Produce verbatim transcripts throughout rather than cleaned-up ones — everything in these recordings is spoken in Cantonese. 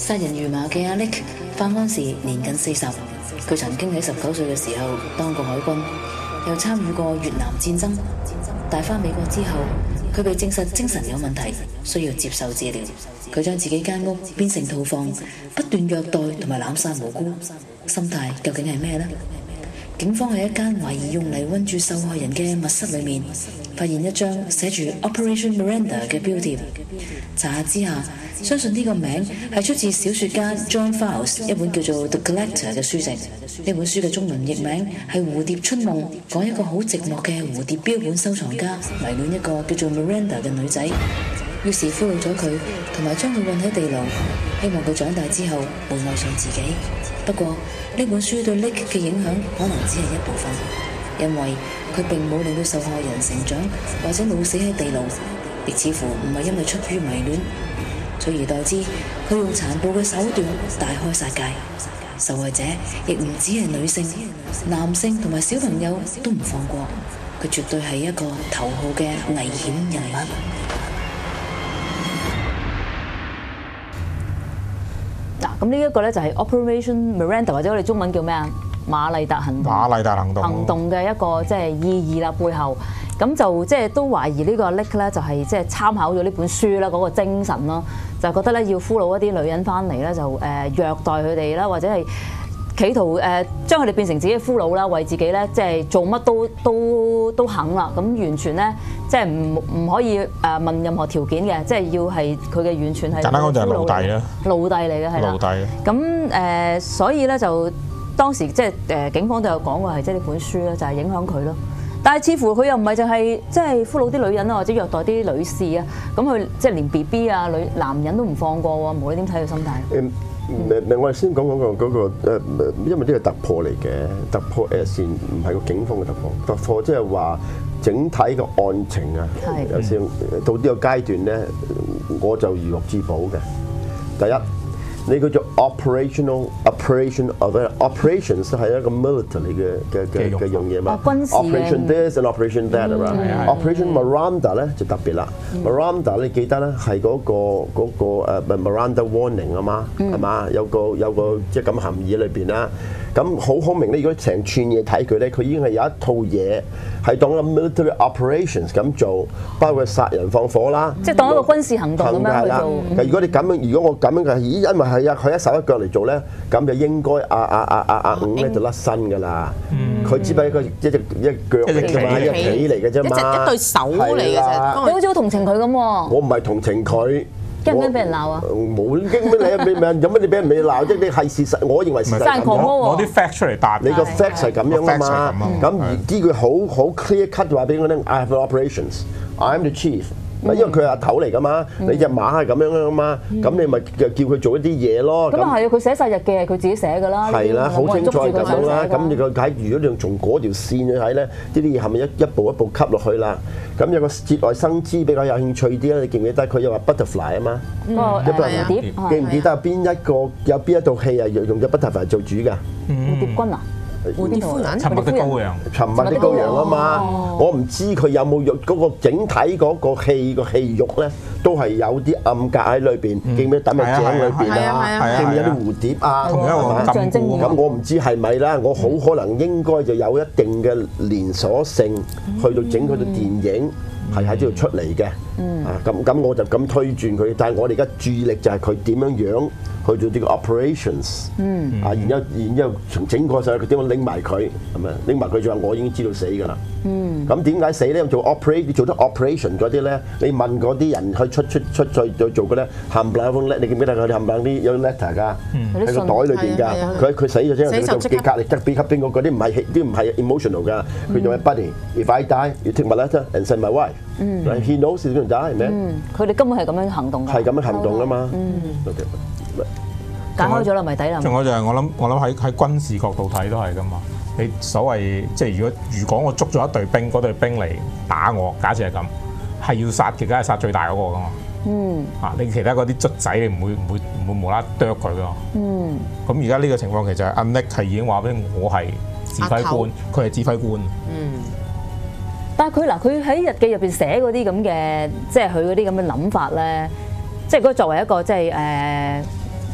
殺人如麻嘅阿 Nick 犯案時年近四十，佢曾經喺十九歲嘅時候當過海軍，又參與過越南戰爭。但返美國之後，佢被證實精神有問題，需要接受治療。佢將自己間屋變成屠房，不斷虐待同埋濫殺無辜，心態究竟係咩呢？警方喺一間懷疑用嚟韞住受害人嘅密室裏面，發現一張寫住 Operation Miranda 嘅標貼。查下之下，相信呢個名係出自小說家 John Fowles 一本叫做《The Collector》嘅書籍。呢本書嘅中文譯名係《蝴蝶春夢》，講一個好寂寞嘅蝴蝶標本收藏家迷戀一個叫做 Miranda 嘅女仔，於是俘虜咗佢，同埋將佢韞喺地牢，希望佢長大之後會愛上自己。不過呢本書對 Nick 嘅影響可能只係一部分，因為佢並冇令到受害人成長或者老死喺地牢，亦似乎唔係因為出於迷戀，取而代之佢用殘暴嘅手段大開殺戒，受害者亦唔止係女性，男性同埋小朋友都唔放過，佢絕對係一個頭號嘅危險人物。 咁呢一個咧就係 Operation Miranda 或者我哋中文叫咩啊？瑪麗達行動。 瑪麗達行動。 行動嘅一個即係意義啦，背後咁就即係都懷疑呢個 Nick 咧就係即係參考咗呢本書啦嗰個精神咯，就覺得咧要俘虜一啲女人翻嚟咧就誒虐待佢哋啦，或者係企圖誒將佢哋變成自己嘅俘虜啦，為自己咧即係做乜都都都肯啦，咁完全咧即係唔唔可以誒問任何條件嘅，即係要係佢嘅完全係簡單講就係奴隸啦， 奴隸嚟嘅係啦， 奴隸。 咁誒所以咧就當時即係誒警方都有講過係即係呢本書咧就係影響佢咯，但係似乎佢又唔係就係即係俘虜啲女人啊或者虐待啲女士啊，咁佢即係連 B B 啊女男人都唔放過喎，無論點睇佢心態。 嗯明我哋先講講個嗰個誒，因為呢個突破嚟嘅，突破誒先唔係個警方嘅突破，突破即係話整體嘅案情啊，有時到呢個階段咧，我就如獲至寶嘅。第一，你叫做 operational operation of operations 係一個 military 嘅嘅嘅嘅樣嘢嘛。Operation this and operation that 係嘛？Operation Miranda 咧就特別啦。Miranda 你記得咧係嗰個嗰個誒 Miranda warning 啊嘛，係嘛？有個有個即係咁含義喺裏邊啦。咁好好明咧，如果成串嘢睇佢咧，佢已經係有一套嘢係當個 military operations 咁做，包括殺人放火啦， 即係當一個軍事行動咁樣去做。 如果你咁樣，如果我咁樣嘅，咦，因為係啊，佢一手一腳嚟做咧，咁就應該啊啊啊啊啊五咧就甩身㗎啦。佢只不過一個一隻一腳嚟㗎嘛，一企嚟嘅啫嘛， 一對手嚟嘅啫。 你好似好同情佢咁喎。 我唔係同情佢。 驚唔驚俾人鬧啊？ 冇驚咩你咩有乜你俾人哋鬧啫？你係事實，我認為事實係咁樣。 攞啲 fact 出嚟答。 你個 fact 係咁樣啊嘛。咁而啲佢好好 clear cut 話俾我聽 ，I have operations, I am the chief。因為佢係阿頭嚟噶嘛，你隻馬係咁樣噶嘛，咁你咪叫佢做一啲嘢咯。 咁啊係啊，佢寫晒日記係佢自己寫㗎啦。 係啦，好清楚咁樣啦。咁你個睇，如果你從嗰條線去睇咧，呢啲嘢係咪一一步一步吸落去啦？咁有個節外生枝比較有興趣啲啦，你記唔記得佢又話 butterfly 啊嘛？ 個蝴蝶， 記唔記得邊一個有邊一套戲係用咗 butterfly 做主㗎？ 蝴蝶君啊？ 蝴蝶夫人， 沉默的羔羊， 沉默的羔羊啊嘛！我唔知佢有冇用嗰個整體嗰個戲個戲肉咧，都係有啲暗格喺裏邊，記唔記得等喺井裏邊啊？記唔記得有啲蝴蝶啊？ 同一個象徵嘅。 咁我唔知係咪啦，我好可能應該就有一定嘅連鎖性，去到整佢套電影係喺呢度出嚟嘅。啊，咁咁我就咁推轉佢，但係我哋而家注意力就係佢點樣樣去做呢個 operations。嗯。啊，然之後然之後從整個上佢點樣拎埋佢，係咪拎埋佢就話我已經知道死㗎啦。嗯。咁點解死咧？做 operate 做得 operation 嗰啲咧，你問嗰啲人去出出出再再做嘅咧，冚唪唥封 letter，你記唔記得佢哋冚唪唥啲有 letter 㗎？喺個袋裏邊㗎。佢佢死咗之後，佢就寄隔離得俾給邊個嗰啲唔係啲唔係 emotional 㗎。佢仲係 buddy，if I die you take my letter and send my wife。嗯。He knows he's going to die，係咪？ 嗯。佢哋根本係咁樣行動㗎。 係咁樣行動啊嘛。 嗯。解開咗啦，咪抵啦。 仲有就係我諗，我諗喺喺軍事角度睇都係㗎嘛。你所謂即係如果如果我捉咗一隊兵，嗰隊兵嚟打我，假設係咁，係要殺嘅，梗係殺最大嗰個㗎嘛。嗯。啊，你其他嗰啲卒仔，你唔會唔會唔會無啦啦啄佢㗎嘛。嗯。咁而家呢個情況其實阿 Nick 係已經話俾我係指揮官，佢係指揮官。 嗯。但係佢嗱，佢喺日記入邊寫嗰啲咁嘅，即係佢嗰啲咁嘅諗法咧，即係嗰作為一個即係誒。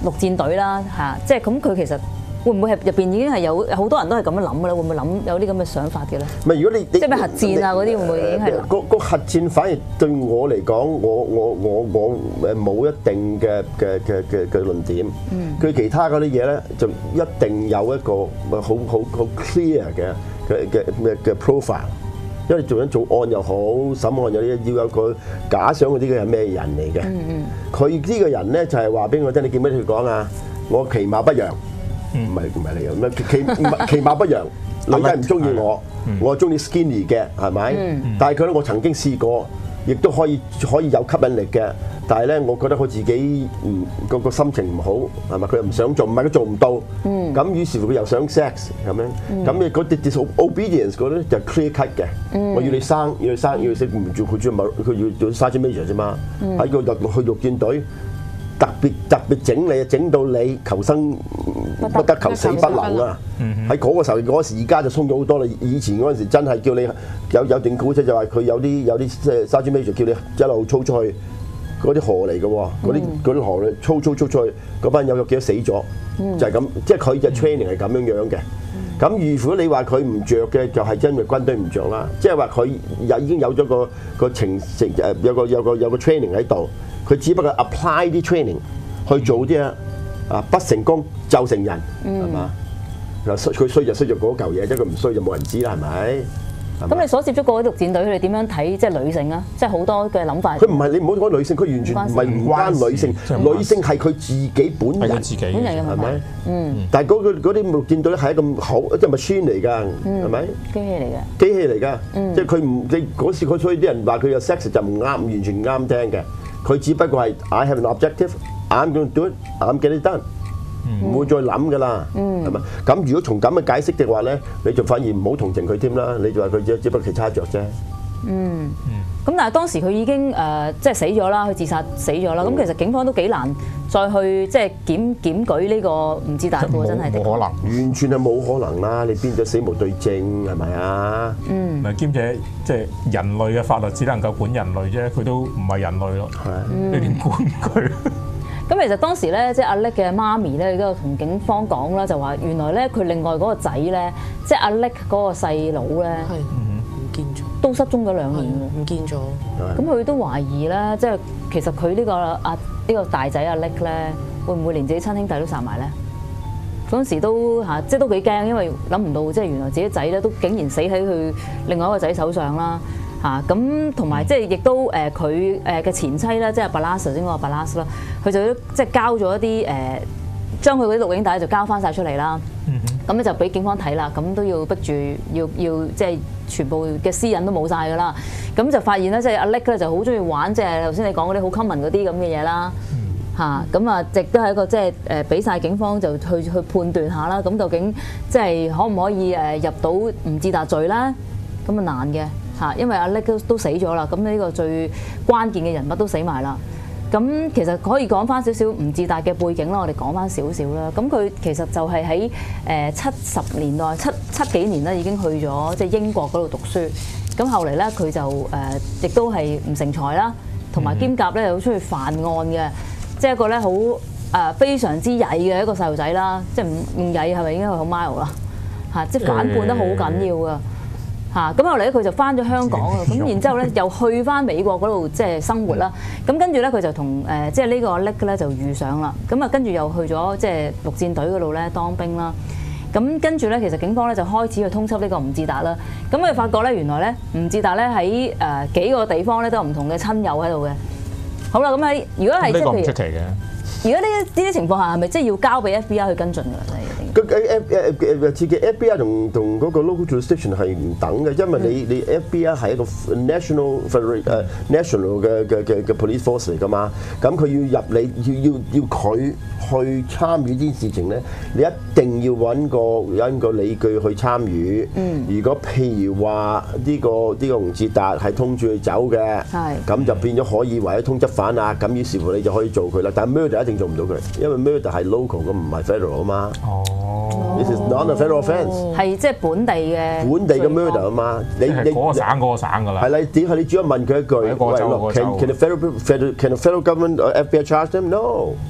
陸戰隊啦嚇，即係咁佢其實會唔會係入邊已經係有好多人都係咁樣諗嘅咧？會唔會諗有啲咁嘅想法嘅咧？ 唔係如果你即係咩核戰啊嗰啲會唔會已經係個個核戰反而對我嚟講，我我我我誒冇一定嘅嘅嘅嘅嘅論點。佢其他嗰啲嘢咧，就一定有一個好好好 clear 嘅嘅嘅咩嘅 profile。因為做緊做案又好，審案有啲要有個假想嗰啲嘅係咩人嚟嘅。佢呢個人咧就係話俾我聽，你記唔記得佢講啊？我其貌不揚。唔係唔係你啊？咩其唔係其貌不揚，女仔唔中意我，我中意 skinny 嘅，係咪？但係佢咧，我曾經試過，亦都可以可以有吸引力嘅。但係咧，我覺得佢自己唔個個心情唔好，係咪？佢又唔想做，唔係佢做唔到。咁於是乎佢又想 sex 咁樣。咁你嗰啲 disobedience 嗰啲就 clear cut 嘅。我要你生，要你生，要你識唔住佢做咪佢要做 sergeant major 啫嘛。喺個入去陸戰隊。特別特別整你，整到你求生不得，求死不能啊！喺嗰個時候，嗰時而家就鬆咗好多啦。以前嗰陣時真係叫你有有段古仔就話佢有啲有啲即係 sergeant major叫你一路操出去，嗰啲河嚟嘅喎，嗰啲嗰啲河操操操出去，嗰班友有幾多死咗？就係咁，即係佢嘅 training 係咁樣樣嘅。咁如果你話佢唔着嘅，就係因為軍隊唔着啦。即係話佢有已經有咗個個情成誒有個有個有個 training 喺度。佢只不過 apply 啲 training 去做啲啊，啊不成功就成人，係嘛？嗱衰佢衰就衰咗嗰嚿嘢，即係佢唔衰就冇人知啦，係咪？ 咁你所接觸過啲陸戰隊，佢哋點樣睇即係女性啊？即係好多嘅諗法。 佢唔係你唔好講女性，佢完全唔係唔關女性，女性係佢自己本人， 自己本人嘅係咪？ 嗯。 但係嗰個嗰啲陸戰隊係一個好即係 machine 嚟㗎，係咪？ 機器嚟嘅。 機器嚟㗎，即係佢唔你嗰時佢所以啲人話佢有 sex 就唔啱，完全唔啱聽嘅。佢只不過係 I have an objective，I'm going to do it，I'm get it done，唔會再諗㗎啦，係咪？咁如果從咁嘅解釋嘅話咧，你就反而唔好同情佢添啦，你就話佢只只不過其他着啫。 嗯，咁但係當時佢已經誒即係死咗啦，佢自殺死咗啦。咁其實警方都幾難再去即係檢檢舉呢個吳志達喎，真係冇可能， 完全係冇可能啦！你變咗死無對證係咪啊？ 嗯， 咪兼且即係人類嘅法律只能夠管人類啫，佢都唔係人類咯，你點管佢？ 咁其實當時咧，即係阿叻嘅媽咪咧，都同警方講啦，就話原來咧佢另外嗰個仔咧，即係阿叻嗰個細佬咧， 係唔見咗， 都失蹤咗兩年喎， 唔見咗。 咁佢都懷疑咧，即係其實佢呢個阿呢個大仔阿叻咧，會唔會連自己親兄弟都殺埋咧？嗰陣時都嚇，即係都幾驚，因為諗唔到即係原來自己仔咧都竟然死喺佢另外一個仔手上啦。嚇咁同埋即係亦都誒佢誒嘅前妻咧，即係巴拉斯先講個巴拉斯啦，佢就即係交咗一啲誒，將佢嗰啲錄影帶就交翻晒出嚟啦。咁咧就俾警方睇啦，咁都要逼住要要即係全部嘅私隱都冇晒㗎啦。咁就發現咧，即係阿叻咧就好中意玩，即係頭先你講嗰啲好 common 嗰啲咁嘅嘢啦。嚇咁啊，亦都係一個即係誒俾晒警方就去去判斷下啦。咁究竟即係可唔可以誒入到吳志達罪啦？咁啊難嘅。嚇，因為阿叻都都死咗啦，咁呢個最關鍵嘅人物都死埋啦。咁其實可以講翻少少吳志達嘅背景啦，我哋講翻少少啦。咁佢其實就係喺誒七十年代七七幾年咧已經去咗即係英國嗰度讀書。咁後嚟咧佢就誒亦都係唔成才啦，同埋兼夾咧又出去犯案嘅，即係一個咧好誒非常之曳嘅一個細路仔啦。即係唔唔曳係咪應該好 mild 啦？嚇，即係反叛得好緊要㗎。嚇咁後嚟咧佢就翻咗香港啊，咁然之後咧又去翻美國嗰度即係生活啦。咁跟住咧佢就同誒即係呢個叻咧就遇上啦。咁啊跟住又去咗即係陸戰隊嗰度咧當兵啦。咁跟住咧其實警方咧就開始去通緝呢個吳志達啦。咁佢發覺咧原來咧吳志達咧喺誒幾個地方咧都有唔同嘅親友喺度嘅。好啦，咁喺如果係即係譬如，如果呢呢啲情況下係咪即係要交俾 F B I 去跟進㗎啦？ 個 F 誒誒自己 F B I 同同嗰個 local jurisdiction 係唔等嘅，因為你你 F B I 係一個 national federal 誒 national 嘅嘅嘅嘅 police force 嚟㗎嘛，咁佢要入你要要要佢去參與呢啲事情咧，你一定要揾個揾個理據去參與。嗯、如果譬如話呢、這個呢、這個吳志達係通住佢走嘅，咁是就變咗可以為咗通緝犯啊，咁於是乎你就可以做佢啦。但係 murder 一定做唔到佢，因為 murder 係 local 咁，唔係 federal 啊嘛。哦 This is not a federal offence 係即係本地嘅本地嘅 murder 啊嘛。你你嗰個省嗰個省㗎啦。 係啦，點係你只係問佢一句，喂，can can the federal federal can the federal government or F B I charge them? No。嗯。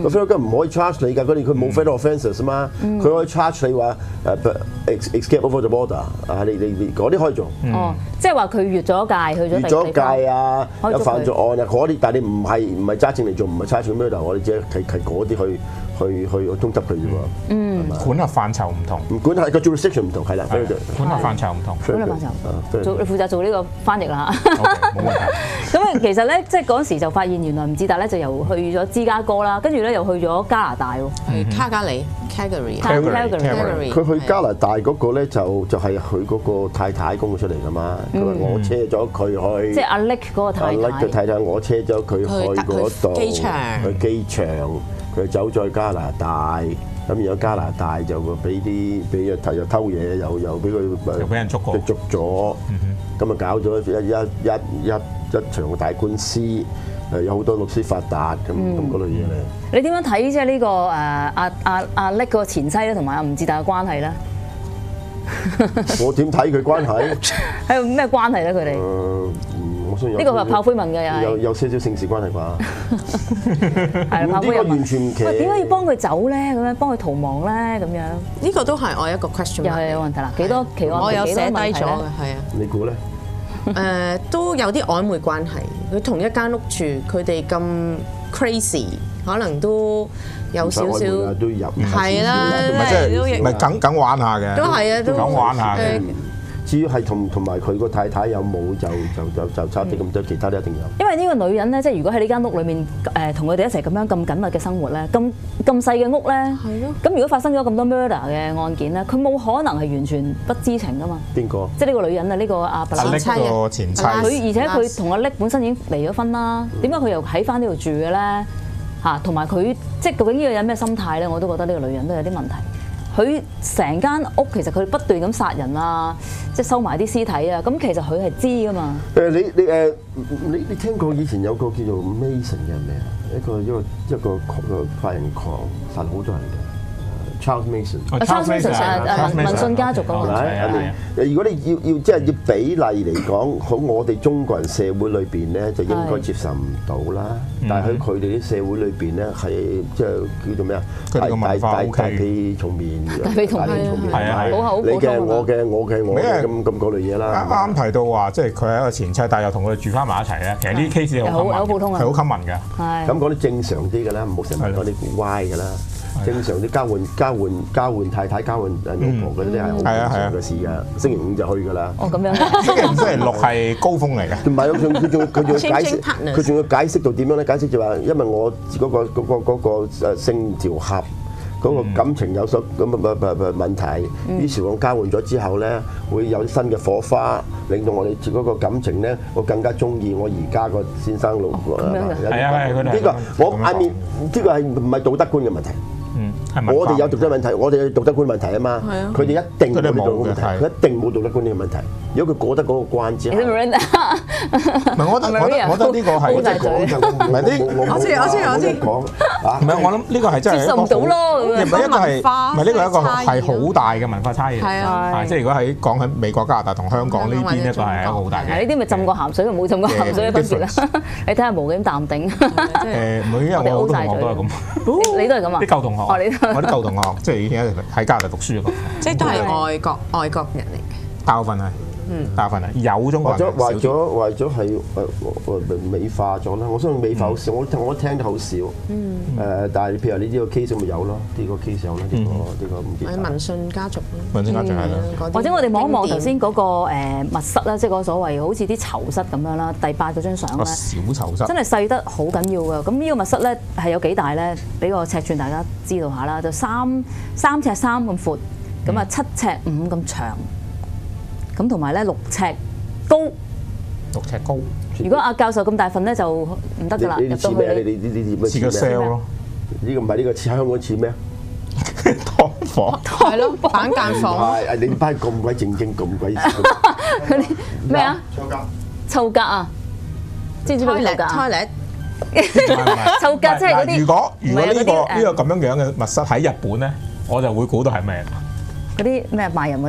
個 federal government 唔可以 charge 你㗎，佢哋佢冇 federal offences 啊嘛，佢可以 charge 你話誒 escape over the border 啊，你你你嗰啲可以做。 哦，即係話佢越咗界去咗越咗界啊，有犯罪案啊，嗰啲，但係你唔係唔係揸證嚟做，唔係 charge murder，我哋只係係嗰啲去去去通緝佢啫喎。嗯， 管轄範疇唔同， 唔管係個 jurisdiction 唔同，係啦， 管轄範疇唔同。 管轄範疇，做你負責做呢個翻譯啦。 冇問題。 咁啊，其實咧，即係嗰時就發現原來吳志達咧就由去咗芝加哥啦，跟住咧又去咗加拿大喎。 係卡加里 （Calgary）。 Calgary。 佢去加拿大嗰個咧就就係佢嗰個太太供出嚟㗎嘛。佢話我車咗佢去。 即係阿 Nick 嗰個太太。阿 Nick 嘅太太，我車咗佢去嗰度。 機場。 去機場，佢走咗去加拿大。咁然後加拿大就俾啲俾又又偷嘢，又又俾佢又俾人捉過， 捉咗，咁啊搞咗一一一一一場大官司，誒有好多律師發達咁咁嗰類嘢咧。 你點樣睇即係呢個誒阿阿阿叻個前妻咧，同埋阿吳志達嘅關係咧？ 我點睇佢關係？ 係咩關係咧？佢哋？呢個係炮灰問嘅又有有少少性事關係啩？ 係炮灰問。 完全唔奇。 喂，點解要幫佢走咧？咁樣幫佢逃亡咧？咁樣呢個都係我一個 question。 又係有問題啦，幾多奇案？ 我有寫低咗嘅，係啊。 你估咧？ 誒，都有啲曖昧關係。佢同一間屋住，佢哋咁 crazy，可能都有少少。 都入。 係啦， 唔係即係唔係梗梗玩下嘅。 都係啊，都梗玩下嘅。 至於係同同埋佢個太太有冇就就就就差啲咁多，其他都一定有。 因為呢個女人咧，即係如果喺呢間屋裏面誒同佢哋一齊咁樣咁緊密嘅生活咧，咁咁細嘅屋咧，係咯。咁如果發生咗咁多 murder 嘅案件咧，佢冇可能係完全不知情噶嘛。 邊個？ 即係呢個女人啊，呢個阿伯拉個前妻。 佢而且佢同阿叻本身已經離咗婚啦，點解佢又喺翻呢度住嘅咧？嚇，同埋佢即係究竟呢個人咩心態咧？我都覺得呢個女人都有啲問題。佢成間屋其實佢不斷咁殺人啊，即係收埋啲屍體啊，咁其實佢係知噶嘛。 誒你你誒你你聽過以前有個叫做 Mason 嘅咩啊？一個一個一個個殺人狂殺好多人嘅 Charles Mason。Charles Mason 文信家族嗰個。 係如果你要要即係要比例嚟講，好我哋中國人社會裏邊咧就應該接受唔到啦。但係喺佢哋啲社會裏邊咧係即係叫做咩啊？ 佢哋個文化 OK。 大髀重面， 大髀重面， 係啊， 好好你嘅我嘅我嘅我嘅咁咁嗰類嘢啦。 啱啱提到話，即係佢係一個前妻，但係又同佢哋住翻埋一齊咧。其實呢啲 case 係好好普通啊， 係好 common 嘅。 係。 咁嗰啲正常啲㗎啦，唔好成日講啲歪㗎啦。正常啲交換交換交換太太交換老婆嗰啲係好正常嘅事㗎。星期五就去㗎啦。 哦，咁樣。 星期五、星期六係高峰嚟嘅。 唔係，佢仲佢仲佢仲要解釋，佢仲要解釋到點樣咧？解釋就話，因為我嗰個嗰個嗰個誒性調合，嗰個感情有所咁啊唔唔唔問題。於是我交換咗之後咧，會有新嘅火花，令到我哋嗰個感情咧，我更加中意我而家個先生老婆。 係啊係， 呢個我 I mean 呢個係唔係道德觀嘅問題？ 嗯， 我哋有道德問題，我哋有道德觀問題啊嘛。佢哋一定冇道德觀問題，佢一定冇道德觀呢個問題。如果佢過得嗰個關之後，唔係我覺得我覺得我覺得呢個係我真係講就唔係呢， 我知我知我知講啊， 唔係我諗呢個係真係接受唔到咯， 唔係一個係唔係呢個係一個係好大嘅文化差異。 係啊， 即係如果喺講喺美國、加拿大同香港呢邊咧，就係一個好大嘅。 呢啲咪浸過鹹水同冇浸過鹹水嘅分別啦。你睇下無幾淡定。 誒，唔係因為我好多同學都係咁， 你都係咁啊？ 啲舊同學，我啲舊同學即係以前喺加拿大讀書嗰個， 即係都係外國外國人嚟嘅。 大部分係。大部分啊，有中國人為咗為咗係誒誒美化咗啦，我相信美化好少，我我聽得好少。嗯。誒，但係譬如你呢個 case 咪有咯，呢個 case 有啦，呢個呢個唔記得。 係文信家族咯。 文信家族係啦。 或者我哋望一望頭先嗰個誒密室啦，即係嗰個所謂好似啲囚室咁樣啦，第八嗰張相咧。 小囚室。真係細得好緊要㗎，咁呢個密室咧係有幾大咧？俾個尺寸大家知道下啦，就三三尺三咁闊，咁啊七尺五咁長。咁同埋咧六尺高， 六尺高。 如果阿教授咁大份咧，就唔得㗎啦。 你似咩啊？你你你你似個 cell 咯。 呢個唔係呢個似香港似咩啊？ 劏房。 係咯，板間房。 係你班咁鬼正經，咁鬼。 嗰啲咩啊？臭格。臭格啊！知唔知咩臭格啊 ？toilet。 臭格即係嗰啲。 如果如果呢個呢個咁樣樣嘅密室喺日本咧，我就會估到係咩？ 嗰啲咩賣淫嗰啲啊？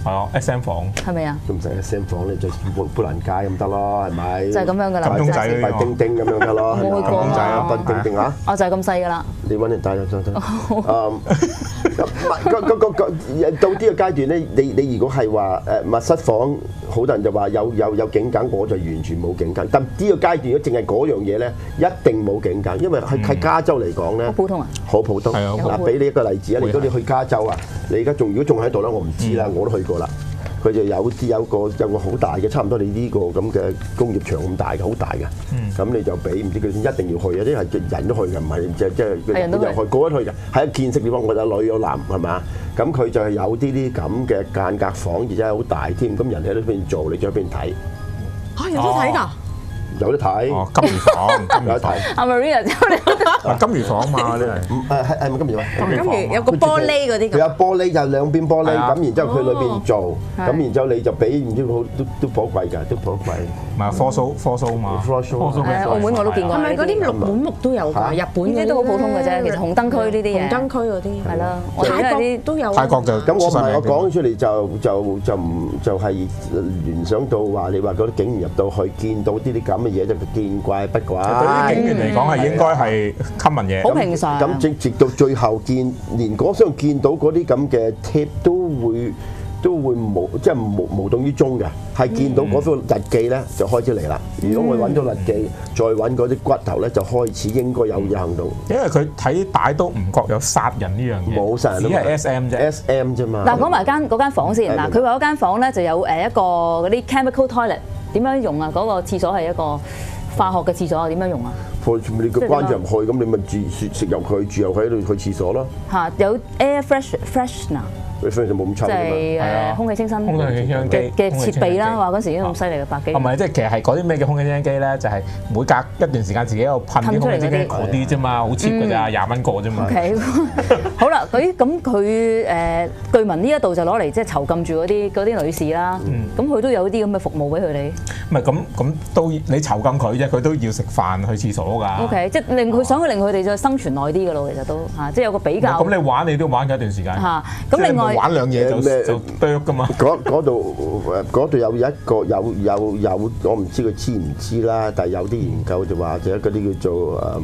係啊 ，S M 房係咪啊？ 都唔使 S M 房，你就砵砵蘭街咁得咯，係咪？ 就係咁樣㗎啦。 金鐘仔呢快丁丁咁樣得咯， 冇去過啊金鐘仔啊，快丁丁啊！ 我就係咁細㗎啦。 你揾人帶咗得得。誒，咁咁咁咁到呢個階段咧，你你如果係話誒密室房，好多人就話有有有警戒，我就完全冇警戒。但呢個階段如果淨係嗰樣嘢咧，一定冇警戒，因為喺喺加州嚟講咧， 好普通啊！ 好普通。 係啊嗱，俾你一個例子啊！如果你去加州啊，你而家仲如果仲喺度咧，我唔知啦，我都去過啦。佢就有啲有個有個好大嘅，差唔多你呢個咁嘅工業場咁大嘅，好大嘅。咁你就俾唔知佢一定要去啊！啲係人都去嘅，唔係即係即係人都去， 個個都去嘅。係一見識地方，我有女有男係嘛？咁佢就係有啲啲咁嘅間隔房，而且係好大添。咁人喺呢邊做，你再喺邊睇？ 嚇有得睇㗎？ 有得睇。 哦，金魚房，金魚房。 阿 Maria 之後你啊，金魚房嘛，呢係。 誒係係咪金魚啊？ 跟住有個玻璃嗰啲佢有咁。 玻璃就兩邊玻璃， 係啊咁然之後佢裏邊做，咁然之後你就俾唔知好都都頗貴㗎，都頗貴。 唔係 four show four show 嘛 Four show 誒澳門我都見過。 係咪嗰啲綠滿木都有㗎？日本呢啲都好普通嘅啫，其實紅燈區呢啲嘢。 紅燈區嗰啲係啦，我哋泰國因為啲都有。 泰國就咁我唔係我出晒名講出嚟就就就唔就係聯想到話你話嗰啲警員入到去見到呢啲咁嘅嘢就見怪不怪。 對於警員嚟講係應該係 common 嘢。 好平常。 咁直直到最後見，連嗰箱見到嗰啲咁嘅 tape 都會都會無即係無無動於衷嘅，係見到嗰份日記咧就開始嚟啦。如果我揾到日記，再揾嗰啲骨頭咧，就開始應該有嘢行動。 因為佢睇帶都唔覺有殺人呢樣嘢， 冇殺人啊嘛只係 S M 啫。 S M 啫嘛。 嗱，講埋間嗰間房先。嗱， 係佢話嗰間房咧就有誒一個嗰啲 chemical toilet，點樣用啊？嗰個廁所係一個化學嘅廁所啊，點樣用啊？ 你個關入去，咁你咪住食食入去，住入去喺度去廁所咯。 嚇，有 air fresh freshener， 你反正就冇咁臭即㗎嘛。 係係啊誒空氣清新空氣清新機嘅嘅設備啦。 空氣清新機話嗰時已經咁犀利嘅百幾唔。係，即係其實係嗰啲咩叫空氣清新機咧，就係每隔一段時間自己喺度噴啲空氣清新機嗰啲啫嘛，好 cheap 㗎咋，廿蚊個啫嘛。 OK，好啦，佢咁佢誒據聞呢一度就攞嚟即係囚禁住嗰啲嗰啲女士啦。咁佢都有啲咁嘅服務俾佢哋。 唔係咁咁都你囚禁佢啫，佢都要食飯去廁所㗎。 OK，即係令佢想去令佢哋再生存耐啲㗎咯，其實都嚇，即係有個比較。 咁你玩你都玩緊一段時間。 嚇，咁另外玩兩嘢就咩就啄㗎嘛。 嗰嗰度誒嗰度有一個有有有，我唔知佢知唔知啦，但係有啲研究就話，就嗰啲叫做誒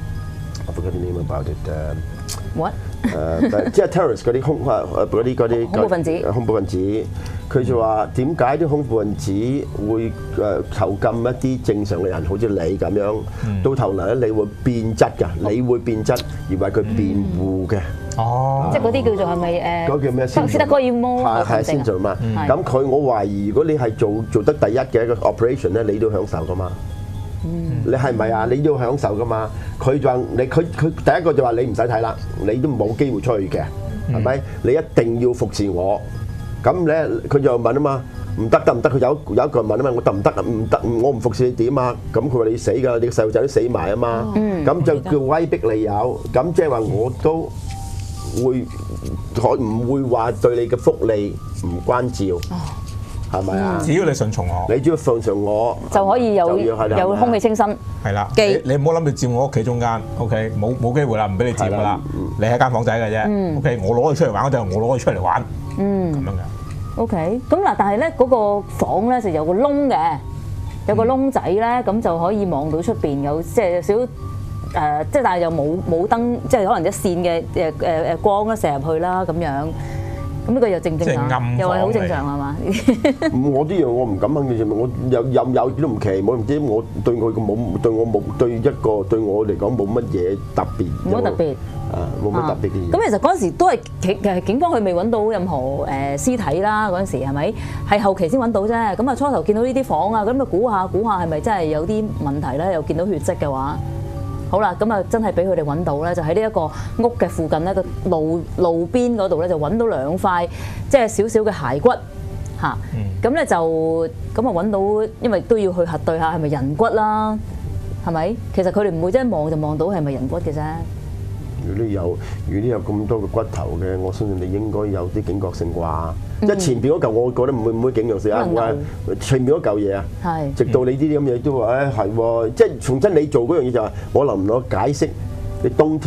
，I forgot the name about it 誒 what？ 誒，即係 terrorist 嗰啲恐誒誒嗰啲嗰啲恐怖分子恐怖分子，佢就話點解啲恐怖分子會誒囚禁一啲正常嘅人，好似你咁樣，到頭嚟咧你會變質㗎，你會變質而為佢辯護嘅。 哦， 即係嗰啲叫做係咪誒？ 嗰個叫咩先？ 斯德哥爾摩係係症啊先做嘛。 係咁佢我懷疑，如果你係做做得第一嘅一個 operation 咧，你都享受噶嘛。你係咪啊？你都要享受噶嘛。佢就話你佢佢第一個就話你唔使睇啦，你都冇機會出去嘅，係咪？你一定要服侍我。咁咧佢就問啊嘛，唔得得唔得？佢有有一個人問啊嘛，我得唔得啊？唔得，我唔服侍你點啊？咁佢話你死㗎，你個細路仔都死埋啊嘛。咁就叫威逼利誘。咁即係話我都會可唔會話對你嘅福利唔關照，係咪啊？ 只要你順從我， 你只要奉上我就可以有就要係啦有空氣清新。 係啦， 機你你唔好諗住佔我屋企中間，OK，冇冇機會啦，唔俾你佔㗎啦，你係間房仔嘅啫，OK，我攞佢出嚟玩嗰陣，我攞佢出嚟玩，咁樣嘅。 OK，咁嗱，但係咧嗰個房咧就有個窿嘅，有個窿仔咧，咁就可以望到出邊有即係有少誒，即係但係又冇冇燈，即係可能一線嘅誒誒誒光咧射入去啦咁樣。咁呢個又正正即係暗常， 房又係好正嚟常係嘛？ 我啲嘢我唔敢肯定，我有有有都唔奇，我唔知我對佢個冇對我冇對一個對我嚟講冇乜嘢特別， 冇乜特別。 啊，冇乜特別嘅嘢。 咁其實嗰陣時都係警其實警方佢未揾到任何誒屍體啦，嗰陣時係咪？係後期先揾到啫。咁啊初頭見到呢啲房啊，咁啊估下估下係咪真係有啲問題咧？又見到血跡嘅話，好啦，咁啊真係俾佢哋揾到咧，就喺呢一個屋嘅附近咧個路路邊嗰度咧就揾到兩塊即係少少嘅骸骨嚇。咁咧就咁啊揾到，因為都要去核對下係咪人骨啦，係咪？其實佢哋唔會真係望就望到係咪人骨嘅啫。 如果你有，如果你有咁多個骨頭嘅，我相信你應該有啲警覺性啩。即係前邊嗰嚿，我覺得唔會唔會警覺性啊！我話前面嗰嚿嘢啊， 係直到你呢啲咁嘢都話，誒係喎，即係從真你做嗰樣嘢就係，我能唔能夠解釋你冬天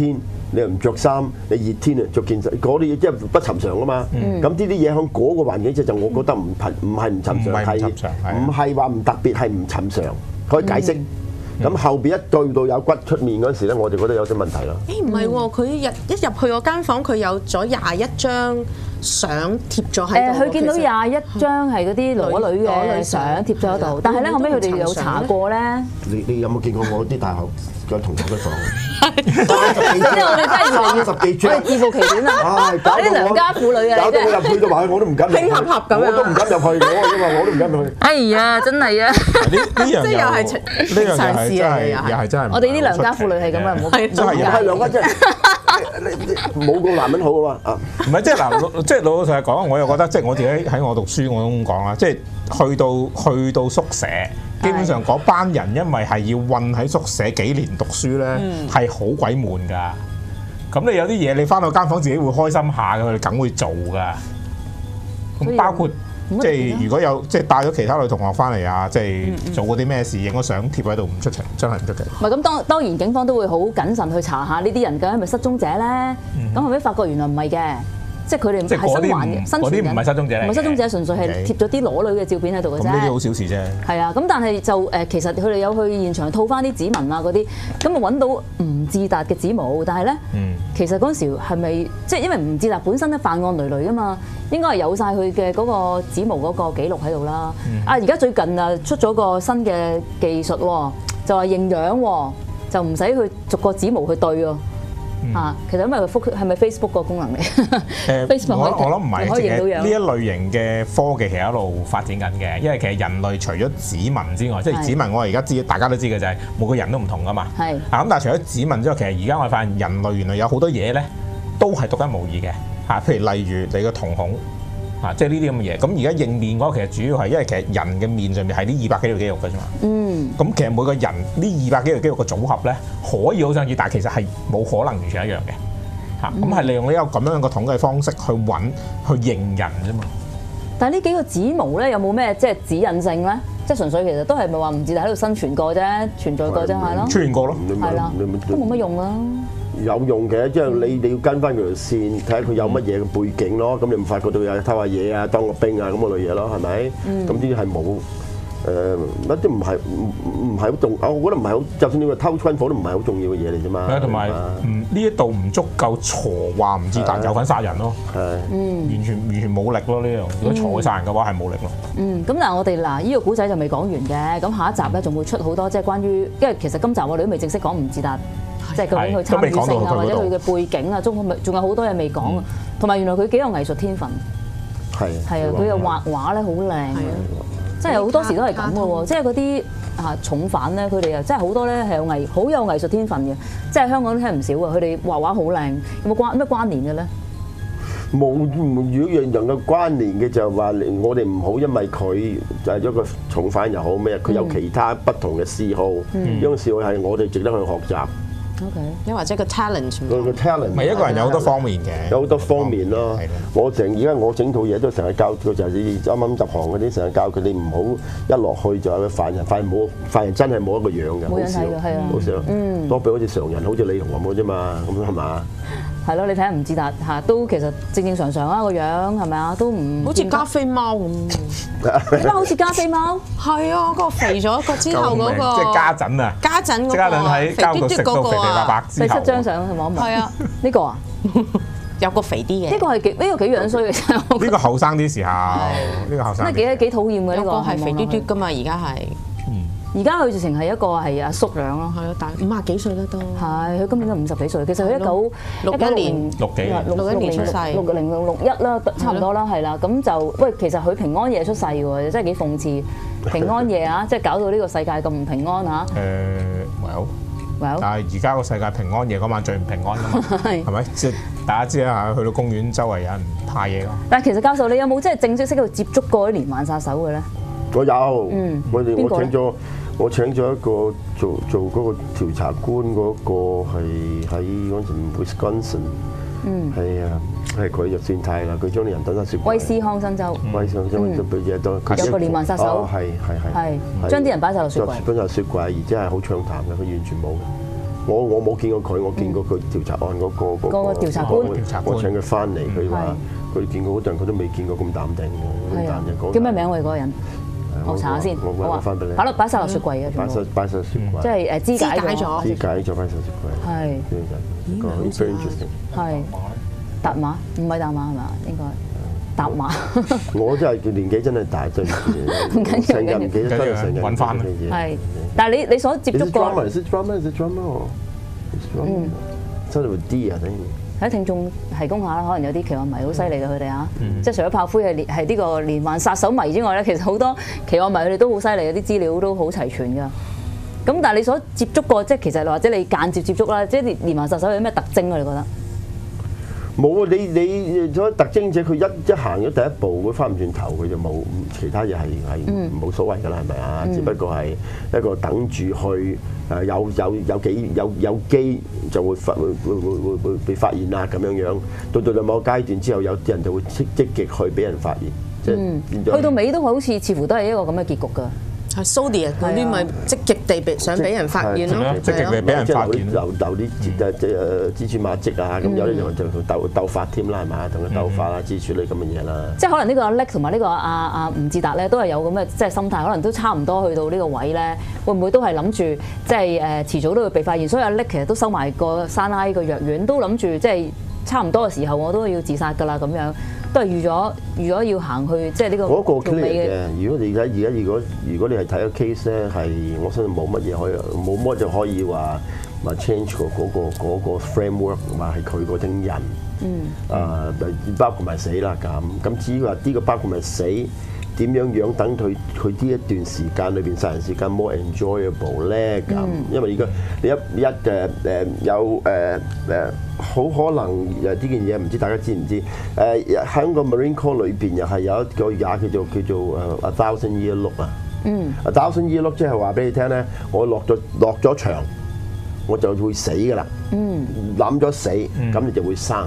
你又唔着衫，你熱天啊着件嗰啲嘢即係不尋常啊嘛。咁呢啲嘢喺嗰個環境之下，就我覺得唔尋唔係唔尋常，係唔係話唔特別，係唔尋常，可以解釋。咁後邊一對到有骨出面嗰時咧，我就覺得有啲問題啦。 誒唔係喎，佢入一入去嗰間房，佢有咗廿一張相貼咗喺度。 誒，佢見到廿一張係嗰啲裸女嘅相貼咗喺度，但係咧後尾佢哋有查過咧。 你你有冇見過我啲大學嘅同學嘅房？ 因為我哋真係越嚟越十幾張， 自負其短啦。啲良家婦女啊， 搞到我入去嘅話，我都唔敢入去， 拼合合咁樣我都唔敢入去，我因為我都唔敢入去。 哎呀，真係啊！ 呢呢樣即係又係呢樣又係真係又係真係。 我哋啲良家婦女係咁啊，唔好係真係又係良家真係冇個男人好啊嘛啊！ 唔係即係嗱，即係老老實實講，我又覺得即係我自己喺我讀書我都咁講啦，即係去到去到宿舍。基本上嗰班人因為係要韞喺宿舍幾年讀書咧，係好鬼悶㗎。咁你有啲嘢你翻到間房自己會開心下嘅，佢哋梗會做㗎。咁包括即係如果有即係帶咗其他女同學翻嚟啊，即係做過啲咩事，影咗相貼喺度唔出奇，真係唔出奇。 唔係咁當當然警方都會好謹慎去查下呢啲人究竟係咪失蹤者咧。咁後尾發覺原來唔係嘅。即係佢哋係生還嘅，生存緊。嗰啲唔係失蹤者嚟嘅，唔係失蹤者，純粹係貼咗啲裸女嘅照片喺度嘅啫。 咁呢啲好小事啫。係啊，咁但係就誒，其實佢哋有去現場套翻啲指紋啊嗰啲，咁啊揾到吳志達嘅指模，但係咧，嗯、其實嗰陣時係咪即係因為吳志達本身咧犯案累累啊嘛，應該係有晒佢嘅嗰個指模嗰個記錄喺度啦。嗯、啊，而家最近啊出咗個新嘅技術喎，就話認樣喎，就唔使去逐個指模去對喎。啊，其實因為佢覆係咪 Facebook 個功能嚟？ 誒，我我諗唔係，其實呢一類型嘅科技其實一路發展緊嘅，因為其實人類除咗指紋之外，即係指紋我而家知大家都知嘅就係每個人都唔同噶嘛。係。啊咁，但係除咗指紋之外，其實而家我發現人類原來有好多嘢咧，都係獨一無二嘅。嚇，譬如例如你個瞳孔。啊！即係呢啲咁嘅嘢，咁而家認面嗰個其實主要係因為其實人嘅面上面係呢二百幾條肌肉嘅啫嘛。嗯。咁其實每個人呢二百幾條肌肉嘅組合咧，可以好相似，但係其實係冇可能完全一樣嘅。嚇、嗯！咁係利用呢個咁樣嘅統計方式去揾去認人啫嘛。 但係呢幾個指模咧，有冇咩即係指引性咧？即係純粹其實都係咪話唔知喺度生存過啫，存在過啫係咯。出現過咯。 係啦。都冇乜用啊。 有用嘅，即係你你要跟翻佢條線，睇下佢有乜嘢嘅背景咯。咁你唔發覺到有偷下嘢啊、當個兵啊咁嘅類嘢咯，係咪？咁呢啲係冇誒，乜都唔係唔唔係好重。我覺得唔係好，就算你話偷軍火都唔係好重要嘅嘢嚟啫嘛。 係同埋嗯呢一度唔足夠鋤話唔知，但有份殺人咯。係，完全完全冇力咯呢樣。如果鋤殺人嘅話係冇力咯。 嗯，咁但係我哋嗱呢個古仔就未講完嘅，咁下一集咧仲會出好多即係關於，因為其實今集我哋都未正式講吳志達。即係究竟佢參與性啊，或者佢嘅背景啊，中仲仲有好多嘢未講啊。同埋原來佢幾有藝術天分。係。係啊，佢又畫畫咧好靚啊！即係好多時都係咁嘅喎，即係嗰啲啊重犯咧，佢哋又真係好多咧係有藝好有藝術天分嘅。即係香港都聽唔少啊，佢哋畫畫好靚，有冇關咩關聯嘅咧？ 冇，如果樣樣嘅關聯嘅就係話，我哋唔好因為佢就係一個重犯又好咩，佢有其他不同嘅嗜好，呢種嗜好係我哋值得去學習。 OK，又或者個 talent， 個 talent， 唔係一個人有好多方面嘅， 有好多方面咯。我成而家我整套嘢都成日教佢，就係啱啱入行嗰啲成日教佢，你唔好一落去就係犯人，犯人冇犯人真係冇一個樣嘅，好少，好少，嗯，多俾好似常人，好似李紅咁嘅啫嘛，咁係嘛？ 係咯，你睇下吳志達嚇，都其實正正常常啊個樣係咪啊？都唔好似加菲貓咁。 點解好似加菲貓？ 係啊，嗰個肥咗個之後嗰個， 即係家陣啊！ 家陣嗰個， 家陣喺膠度食到肥肥白白之後， 你出張相去望一望。係啊，呢個啊， 有個肥啲嘅。呢個係幾呢個幾樣衰嘅啫。 呢個後生啲時候，呢個後生。 真係幾幾討厭嘅呢個。 係肥嘟嘟㗎嘛，而家係。 而家佢直情係一個係阿叔樣咯， 係咯，但五廿幾歲啦都。 係，佢今年都五十幾歲。其實佢一九六一年六幾六一年出世，六零六六一啦，差唔多啦，係啦。咁就喂，其實佢平安夜出世喎，真係幾諷刺。平安夜啊，即係搞到呢個世界咁唔平安嚇。 誒，well，well，但係而家個世界平安夜嗰晚最唔平安㗎嘛，係咪？即係大家知啦嚇，去到公園周圍有人派嘢咯。 但係其實教授，你有冇即係正式識去接觸過啲連環殺手嘅咧？ 我有，嗯，我哋我請咗我請咗一個做做嗰個調查官嗰個係喺嗰陣 Wisconsin，嗯，係啊，係佢就算太啦，佢將啲人等得雪櫃。 威斯康辛州， 威斯康辛州俾嘢多， 有個連環殺手， 係係係， 係將啲人擺晒落雪櫃， 擺晒雪櫃，而且係好暢談嘅，佢完全冇嘅。 我我冇見過佢，我見過佢調查案嗰個嗰嗰個調查官我請佢翻嚟，佢話佢見過嗰陣，佢都未見過咁淡定嘅，咁淡嘅。 叫咩名喎？嗰個人？我查下先。 我我翻俾你。 擺落擺曬落雪櫃嘅。 擺曬擺曬雪櫃。 即係誒肢解咗。 肢解咗擺曬雪櫃。 係。 個 very interesting。 係。達馬唔係達馬係嘛？應該。搭馬， 我真係年紀真係大，對唔住， 唔緊要， 成日唔記得咗，成日揾翻。 係，但係你你所接觸過 ，is it drama? Is it drama? 嗯，真係會啲啊！ 喺聽眾提供下啦，可能有啲奇幻迷好犀利嘅佢哋啊，即係除咗炮灰係係呢個連環殺手迷之外咧，其實好多奇幻迷佢哋都好犀利，啲資料都好齊全㗎。咁但係你所接觸過，即係其實或者你間接接觸啦，即係連環殺手有咩特徵啊？你覺得？ 冇啊！你你所特徵者，佢一一行咗第一步，佢翻唔轉頭，佢就冇其他嘢係係冇所謂㗎啦，係咪啊？嗯、只不過係一個等住去誒有有有幾有有機就會發會會會會會被發現啦咁樣樣。到到某個階段之後，有啲人就會積積極去俾人發現，即係、嗯、 去到尾都好似似乎都係一個咁嘅結局㗎。 係 Zodiac 嗰啲咪積極地被想俾人發現咯， 積極地俾人發現， 留留啲誒誒蜘蛛馬跡啊，咁有啲人就鬥鬥法添啦，係嘛，同佢鬥法啊，之類咁嘅嘢啦。 即係可能呢個阿叻同埋呢個阿阿吳志達咧，都係有咁嘅即係心態，可能都差唔多去到呢個位咧，會唔會都係諗住即係誒遲早都會被發現？所以阿叻其實都收埋個山埃個藥丸，都諗住即係差唔多嘅時候，我都要自殺㗎啦咁樣。都係預咗預咗要行去即係呢個嗰個 clear 嘅。如果你而家而家如果如果你係睇個 case 咧，係我相信冇乜嘢可以冇乜就可以話話 change 個嗰個嗰個 framework 話係佢嗰種人。嗯。啊，包括埋死啦咁。咁至於話呢個包括埋死點樣樣等佢佢呢一段時間裏邊殺人時間 more enjoyable 咧咁。因為而家你一一誒誒有誒誒。好可能誒呢件嘢唔知大家知唔知？誒喺個 Marine Corps 裏邊又係有一個也叫做叫做誒 A Thousand Year Look 啊。嗯。A Thousand Year Look 即係話俾你聽咧，我落咗落咗場，我就會死㗎啦。嗯。諗咗死，咁你就會生。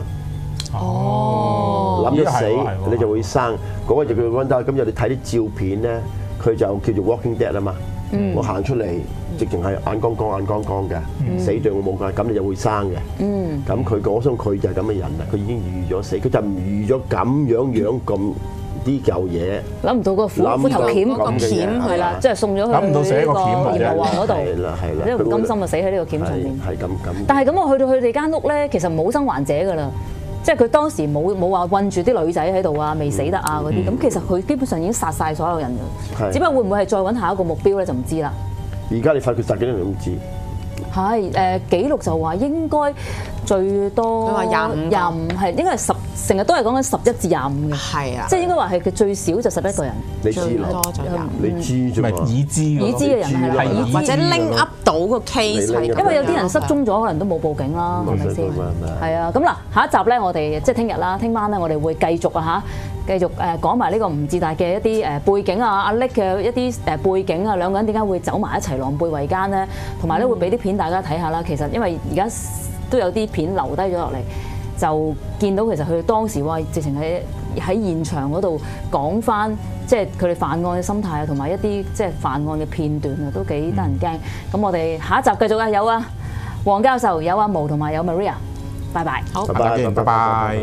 哦。諗咗死，你就會生。嗰個就叫 Wonder。咁有你睇啲照片咧，佢就叫做 Walking Dead 啊嘛。嗯。我行出嚟。直情係眼光光眼光光嘅，嗯、死對我冇關，咁你就會生嘅。咁佢、嗯、我相信佢就係咁嘅人啦，佢已經預咗死，佢就唔預咗咁樣樣咁啲舊嘢。諗唔到個斧斧頭鉗個鉗係啦，即係送咗去呢個閻羅王嗰度。係啦係啦，因為唔甘心啊，死喺呢個鉗上面。係咁咁。但係咁我去到佢哋間屋咧，其實冇生還者㗎啦。即係佢當時冇冇話韞住啲女仔喺度啊，未死得啊嗰啲。咁、嗯、其實佢基本上已經殺晒所有人㗎。的只不過會唔會係再揾下一個目標咧，就唔知啦。而家你發覺殺幾多人都唔知。係誒記錄就話應該最多佢話廿五廿五係應該係十，成日都係講緊十一至廿五嘅。係啊，即係應該話係佢最少就十一個人。你知啦，你知啫嘛？已知已知嘅人係啦，或者拎 up 到個 case 係。因為有啲人失蹤咗，可能都冇報警啦，係咪先？係啊，咁嗱，下一集咧，我哋即係聽日啦，聽晚咧，我哋會繼續啊嚇，繼續誒講埋呢個吳志達嘅一啲誒背景啊，阿叻嘅一啲誒背景啊，兩個人點解會走埋一齊狼狽為奸咧？同埋咧會俾啲片大家睇下啦。其實因為而家都有啲片留低咗落嚟，就見到其實佢哋當時話直情喺喺現場嗰度講翻，即係佢哋犯案嘅心態啊，同埋一啲即係犯案嘅片段啊，都幾得人驚。咁、嗯、我哋下一集繼續啊，有啊黃教授，有阿毛同埋有 Maria， 拜拜。好，拜拜，拜拜。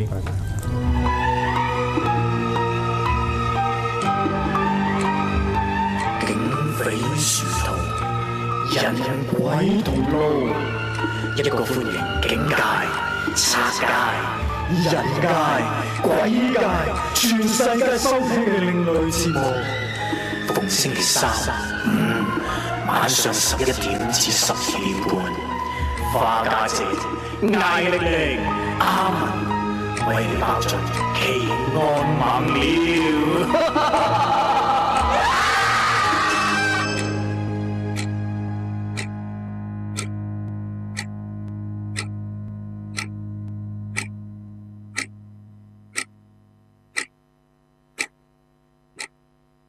警匪殊途，人人鬼同路，一個歡迎警界、賊界、人界、鬼界，全世界收聽嘅另類節目。逢星期三、五晚上十一點至十二點半，花家姐、艾力力、阿文為你爆盡奇案猛料。